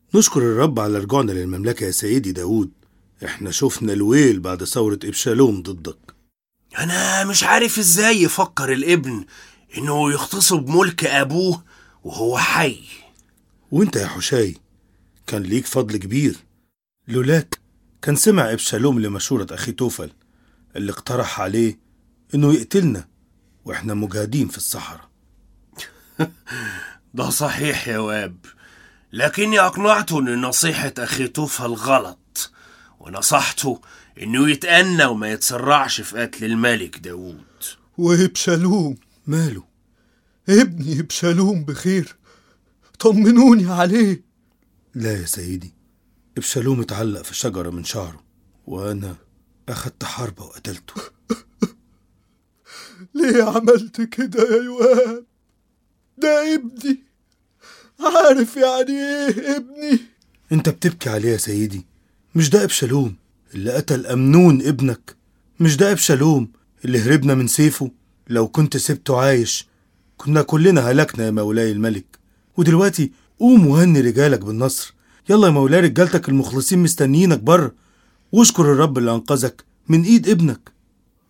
نشكر الرب على رجوعنا للمملكة يا سيدي داود. احنا شفنا الويل بعد ثورة إبشالوم ضدك. أنا مش عارف إزاي يفكر الابن إنه يغتصب ملك أبوه وهو حي. وانت يا حشاي كان ليك فضل كبير، لولاك كان سمع إبشالوم لمشورة أخي توفل اللي اقترح عليه إنه يقتلنا وإحنا مجاهدين في الصحراء. ده صحيح يا واب، لكني أقنعته إن نصيحة أخي توفل غلط، ونصحته إنه يتأنى وما يتسرعش في قتل الملك داود. وإبشالوم ماله؟ ابني إبشالوم بخير، طمنوني عليه. لا يا سيدي، إبشالوم اتعلق في شجرة من شعره، وأنا أخدت حربة وقتلته. ليه عملت كده يا يواب؟ ده ابني، عارف يعني ايه ابني؟ انت بتبكي عليه يا سيدي؟ مش ده إبشالوم اللي قتل أمنون ابنك؟ مش ده إبشالوم اللي هربنا من سيفه؟ لو كنت سبته عايش كنا كلنا هلكنا يا مولاي الملك. ودلوقتي قوم وهني رجالك بالنصر. يلا يا مولاي، رجالتك المخلصين مستنيينك بره، واشكر الرب اللي أنقذك من إيد ابنك.